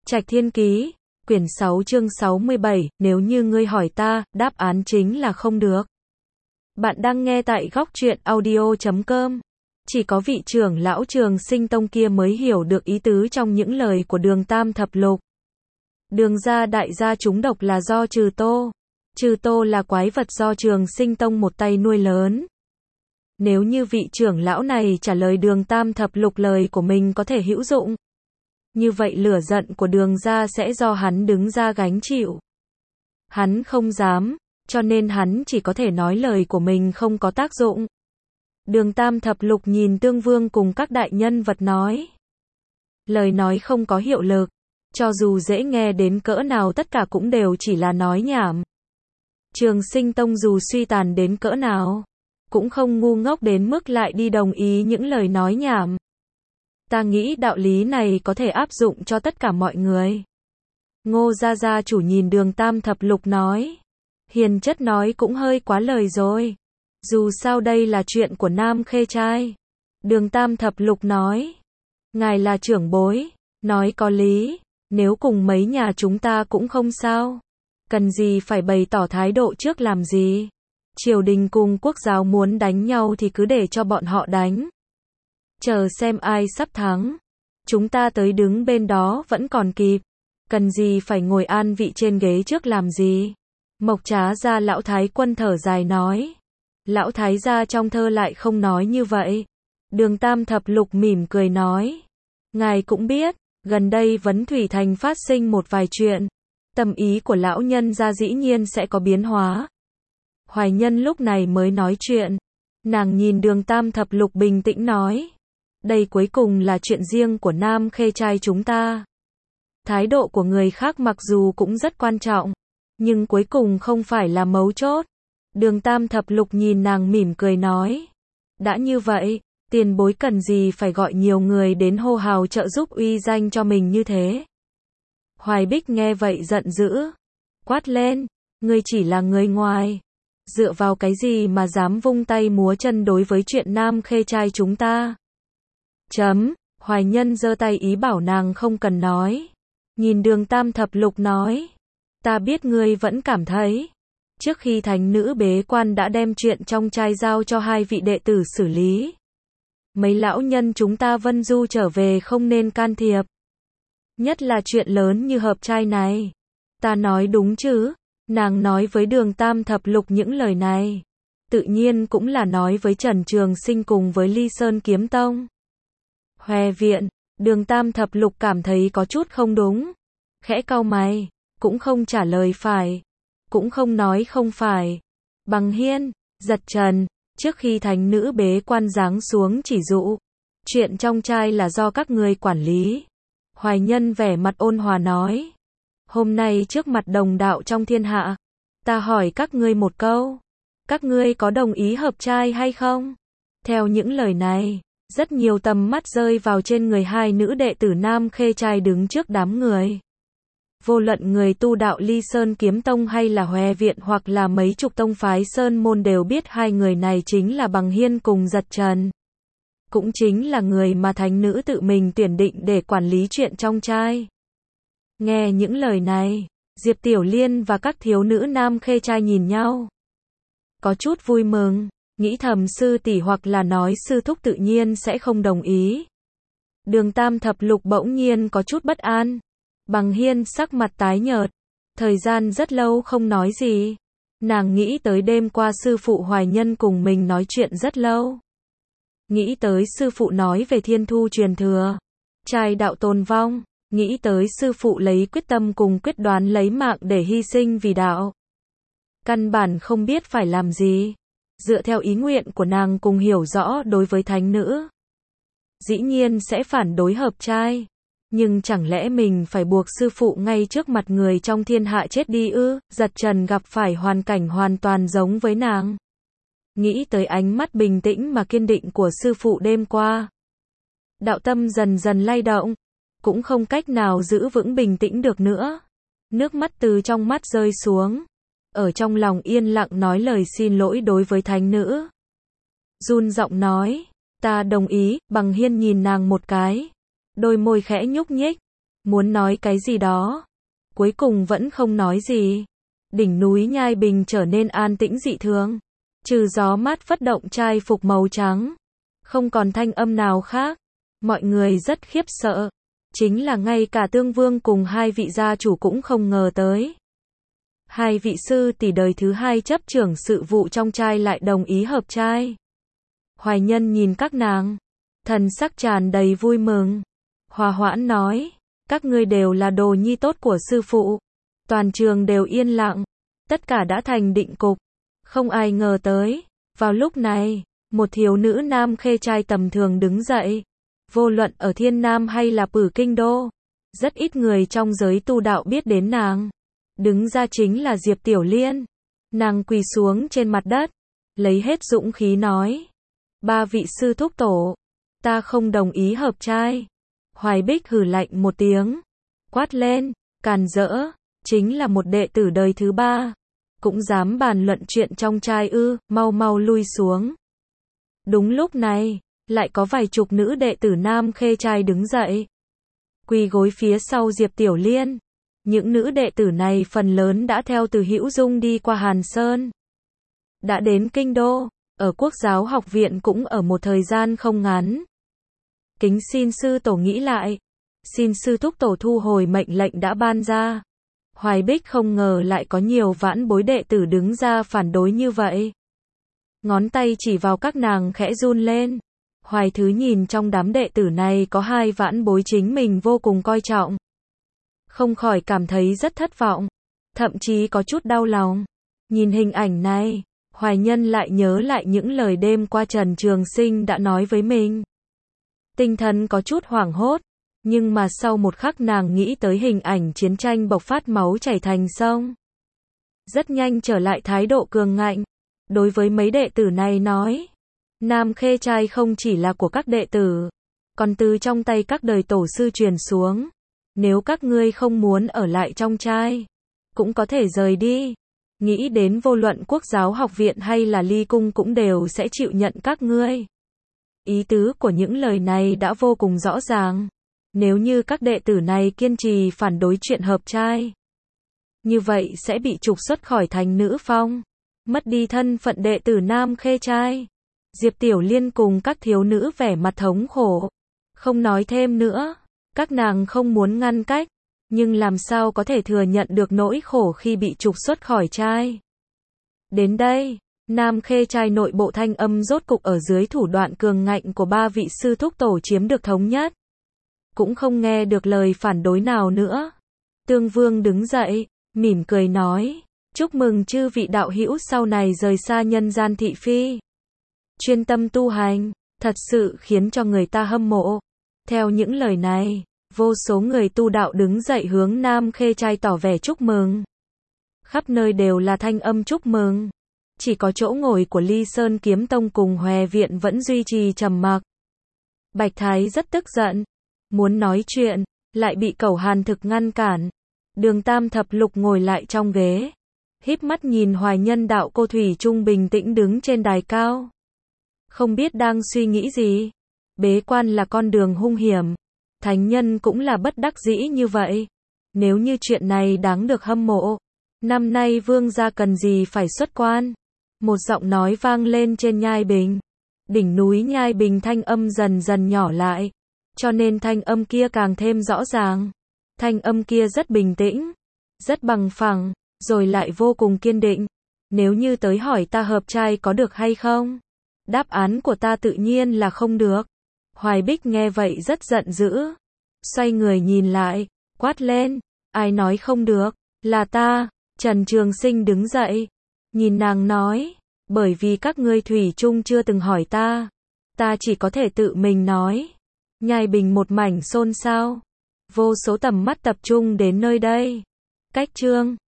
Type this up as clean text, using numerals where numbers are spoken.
Trạch Thiên Ký, quyển 6 chương 67, nếu như ngươi hỏi ta, đáp án chính là không được. Bạn đang nghe tại góc truyện audio.com. Chỉ có vị trưởng lão Trường Sinh Tông kia mới hiểu được ý tứ trong những lời của Đường Tam Thập Lục. Đường gia đại gia trúng độc là do Trừ Tô. Trừ Tô là quái vật do Trường Sinh Tông một tay nuôi lớn. Nếu như vị trưởng lão này trả lời Đường Tam Thập Lục lời của mình có thể hữu dụng, như vậy lửa giận của Đường gia sẽ do hắn đứng ra gánh chịu. Hắn không dám, cho nên hắn chỉ có thể nói lời của mình không có tác dụng. Đường Tam Thập Lục nhìn Tương Vương cùng các đại nhân vật nói. Lời nói không có hiệu lực, cho dù dễ nghe đến cỡ nào tất cả cũng đều chỉ là nói nhảm. Trường Sinh Tông dù suy tàn đến cỡ nào, cũng không ngu ngốc đến mức lại đi đồng ý những lời nói nhảm. Ta nghĩ đạo lý này có thể áp dụng cho tất cả mọi người. Ngô gia chủ nhìn Đường Tam Thập Lục nói. Hiền chất nói cũng hơi quá lời rồi. Dù sao đây là chuyện của Nam Khê trai. Đường Tam Thập Lục nói. Ngài là trưởng bối, nói có lý, nếu cùng mấy nhà chúng ta cũng không sao. Cần gì phải bày tỏ thái độ trước làm gì. Triều đình cùng quốc giáo muốn đánh nhau thì cứ để cho bọn họ đánh. Chờ xem ai sắp thắng. Chúng ta tới đứng bên đó vẫn còn kịp. Cần gì phải ngồi an vị trên ghế trước làm gì. Mộc Trá gia lão thái quân thở dài nói. Lão thái gia trong thơ lại không nói như vậy. Đường Tam Thập Lục mỉm cười nói. Ngài cũng biết, gần đây Vấn Thủy Thành phát sinh một vài chuyện. Tâm ý của lão nhân gia dĩ nhiên sẽ có biến hóa. Hoài Nhân lúc này mới nói chuyện. Nàng nhìn Đường Tam Thập Lục bình tĩnh nói. Đây cuối cùng là chuyện riêng của Nam Khê trai chúng ta. Thái độ của người khác mặc dù cũng rất quan trọng, nhưng cuối cùng không phải là mấu chốt. Đường Tam Thập Lục nhìn nàng mỉm cười nói. Đã như vậy, tiền bối cần gì phải gọi nhiều người đến hô hào trợ giúp uy danh cho mình như thế. Hoài Bích nghe vậy giận dữ. Quát lên, ngươi chỉ là người ngoài. Dựa vào cái gì mà dám vung tay múa chân đối với chuyện Nam Khê trai chúng ta. Hoài Nhân giơ tay ý bảo nàng không cần nói. Nhìn Đường Tam Thập Lục nói. Ta biết ngươi vẫn cảm thấy. Trước khi thánh nữ bế quan đã đem chuyện trong trai giao cho hai vị đệ tử xử lý. Mấy lão nhân chúng ta vân du trở về không nên can thiệp. Nhất là chuyện lớn như hợp trai này. Ta nói đúng chứ? Nàng nói với Đường Tam Thập Lục những lời này. Tự nhiên cũng là nói với Trần Trường Sinh cùng với Ly Sơn Kiếm Tông. Hòe viện, Đường Tam Thập Lục cảm thấy có chút không đúng. Khẽ cau mày, cũng không trả lời phải, cũng không nói không phải. Bằng Hiên, Giật Trần, trước khi thánh nữ bế quan giáng xuống chỉ dụ. Chuyện trong trai là do các người quản lý. Hoài Nhân vẻ mặt ôn hòa nói. Hôm nay trước mặt đồng đạo trong thiên hạ, ta hỏi các ngươi một câu. Các ngươi có đồng ý hợp trai hay không? Theo những lời này, rất nhiều tầm mắt rơi vào trên người hai nữ đệ tử Nam Khê trai đứng trước đám người. Vô luận người tu đạo Ly Sơn Kiếm Tông hay là Hòe Viện hoặc là mấy chục tông phái Sơn Môn đều biết hai người này chính là Bằng Hiên cùng Giật Trần. Cũng chính là người mà thánh nữ tự mình tuyển định để quản lý chuyện trong trai. Nghe những lời này, Diệp Tiểu Liên và các thiếu nữ Nam Khê trai nhìn nhau. Có chút vui mừng, nghĩ thầm sư tỷ hoặc là nói sư thúc tự nhiên sẽ không đồng ý. Đường Tam Thập Lục bỗng nhiên có chút bất an. Bằng Hiên sắc mặt tái nhợt. Thời gian rất lâu không nói gì. Nàng nghĩ tới đêm qua sư phụ Hoài Nhân cùng mình nói chuyện rất lâu. Nghĩ tới sư phụ nói về thiên thu truyền thừa. Trai đạo tồn vong. Nghĩ tới sư phụ lấy quyết tâm cùng quyết đoán lấy mạng để hy sinh vì đạo. Căn bản không biết phải làm gì. Dựa theo ý nguyện của nàng cùng hiểu rõ đối với thánh nữ. Dĩ nhiên sẽ phản đối hợp trai. Nhưng chẳng lẽ mình phải buộc sư phụ ngay trước mặt người trong thiên hạ chết đi ư? Giật Trần gặp phải hoàn cảnh hoàn toàn giống với nàng. Nghĩ tới ánh mắt bình tĩnh mà kiên định của sư phụ đêm qua. Đạo tâm dần dần lay động. Cũng không cách nào giữ vững bình tĩnh được nữa. Nước mắt từ trong mắt rơi xuống. Ở trong lòng yên lặng nói lời xin lỗi đối với thánh nữ. Run giọng nói. Ta đồng ý. Bằng Hiên nhìn nàng một cái. Đôi môi khẽ nhúc nhích. muốn nói cái gì đó. Cuối cùng vẫn không nói gì. Đỉnh núi Nhai Bình trở nên an tĩnh dị thường. Trừ gió mát phất động trai phục màu trắng. Không còn thanh âm nào khác. Mọi người rất khiếp sợ. Chính là ngay cả Tương Vương cùng hai vị gia chủ cũng không ngờ tới. Hai vị sư tỷ đời thứ hai chấp trưởng sự vụ trong trai lại đồng ý hợp trai. Hoài Nhân nhìn các nàng, thần sắc tràn đầy vui mừng. Hòa Hoãn nói, các ngươi đều là đồ nhi tốt của sư phụ. Toàn trường đều yên lặng, tất cả đã thành định cục. Không ai ngờ tới, vào lúc này, một thiếu nữ nam khê trai tầm thường đứng dậy. Vô luận ở Thiên Nam hay là Pử Kinh Đô, rất ít người trong giới tu đạo biết đến nàng. Đứng ra chính là Diệp Tiểu Liên. Nàng quỳ xuống trên mặt đất, lấy hết dũng khí nói. Ba vị sư thúc tổ, ta không đồng ý hợp trai. Hoài Bích hừ lạnh một tiếng, quát lên, càn rỡ, chính là một đệ tử đời thứ ba. Cũng dám bàn luận chuyện trong trai ư, mau mau lui xuống. Đúng lúc này, lại có vài chục nữ đệ tử nam khê trai đứng dậy. Quỳ gối phía sau Diệp Tiểu Liên. Những nữ đệ tử này phần lớn đã theo Từ Hữu Dung đi qua Hàn Sơn. Đã đến Kinh Đô, ở Quốc giáo học viện cũng ở một thời gian không ngắn. Kính xin sư tổ nghĩ lại. Xin sư thúc tổ thu hồi mệnh lệnh đã ban ra. Hoài Bích không ngờ lại có nhiều vãn bối đệ tử đứng ra phản đối như vậy. Ngón tay chỉ vào các nàng khẽ run lên. Hoài Thứ nhìn trong đám đệ tử này có hai vãn bối chính mình vô cùng coi trọng. Không khỏi cảm thấy rất thất vọng. Thậm chí có chút đau lòng. Nhìn hình ảnh này, Hoài Nhân lại nhớ lại những lời đêm qua Trần Trường Sinh đã nói với mình. Tinh thần có chút hoảng hốt. Nhưng mà sau một khắc nàng nghĩ tới hình ảnh chiến tranh bộc phát máu chảy thành sông. Rất nhanh trở lại thái độ cường ngạnh. Đối với mấy đệ tử này nói. Nam khê trai không chỉ là của các đệ tử. Còn từ trong tay các đời tổ sư truyền xuống. Nếu các ngươi không muốn ở lại trong trai, cũng có thể rời đi. Nghĩ đến vô luận Quốc giáo học viện hay là Ly Cung cũng đều sẽ chịu nhận các ngươi. Ý tứ của những lời này đã vô cùng rõ ràng. Nếu như các đệ tử này kiên trì phản đối chuyện hợp trai, như vậy sẽ bị trục xuất khỏi thành nữ phong, mất đi thân phận đệ tử nam khê trai. Diệp Tiểu Liên cùng các thiếu nữ vẻ mặt thống khổ. Không nói thêm nữa. Các nàng không muốn ngăn cách, nhưng làm sao có thể thừa nhận được nỗi khổ khi bị trục xuất khỏi trai. Đến đây, nam khê trai nội bộ thanh âm rốt cục ở dưới thủ đoạn cường ngạnh của ba vị sư thúc tổ chiếm được thống nhất. Cũng không nghe được lời phản đối nào nữa. Tương Vương đứng dậy, mỉm cười nói, chúc mừng chư vị đạo hữu sau này rời xa nhân gian thị phi. Chuyên tâm tu hành, thật sự khiến cho người ta hâm mộ. Theo những lời này, vô số người tu đạo đứng dậy hướng nam khê trai tỏ vẻ chúc mừng. Khắp nơi đều là thanh âm chúc mừng. Chỉ có chỗ ngồi của Ly Sơn Kiếm Tông cùng Hòe Viện vẫn duy trì trầm mặc. Bạch Thái rất tức giận. Muốn nói chuyện, lại bị Cẩu Hàn Thực ngăn cản. Đường Tam Thập Lục ngồi lại trong ghế. Híp mắt nhìn Hoài Nhân đạo cô thủy chung bình tĩnh đứng trên đài cao. Không biết đang suy nghĩ gì. Bế quan là con đường hung hiểm. Thánh nhân cũng là bất đắc dĩ như vậy. Nếu như chuyện này đáng được hâm mộ. Năm nay vương gia cần gì phải xuất quan. Một giọng nói vang lên trên Nhai Bình. Đỉnh núi Nhai Bình thanh âm dần dần nhỏ lại. Cho nên thanh âm kia càng thêm rõ ràng. Thanh âm kia rất bình tĩnh. Rất bằng phẳng. Rồi lại vô cùng kiên định. Nếu như tới hỏi ta hợp trai có được hay không? Đáp án của ta tự nhiên là không được. Hoài Bích nghe vậy rất giận dữ. Xoay người nhìn lại, quát lên. Ai nói không được? Là ta. Trần Trường Sinh đứng dậy. Nhìn nàng nói. Bởi vì các ngươi thủy chung chưa từng hỏi ta. Ta chỉ có thể tự mình nói. Nhai Bình một mảnh xôn xao. Vô số tầm mắt tập trung đến nơi đây. Cách chương